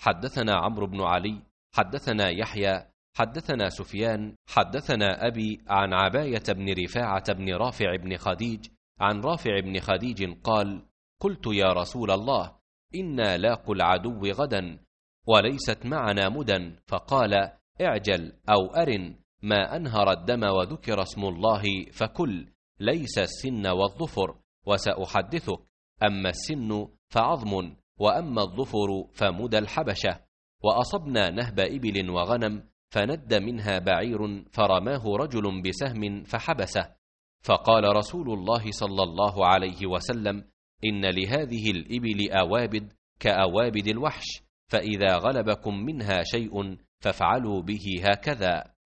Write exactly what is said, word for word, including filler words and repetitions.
حدثنا عمرو بن علي حدثنا يحيى حدثنا سفيان حدثنا أبي عن عباية بن رفاعة بن رافع بن خديج عن رافع بن خديج قال: قلت يا رسول الله، إنا لاقوا العدو غدا وليست معنا مدى، فقال: اعجل أو أرن ما أنهر الدم وذكر اسم الله فكل، ليس السن والظفر، وسأحدثك، أما السن فعظم، وأما الظفر فمدى الحبشة. وأصبنا نهب إبل وغنم فند منها بعير فرماه رجل بسهم فحبسه، فقال رسول الله صلى الله عليه وسلم: إن لهذه الإبل أوابد كأوابد الوحش، فإذا غلبكم منها شيء فافعلوا به هكذا.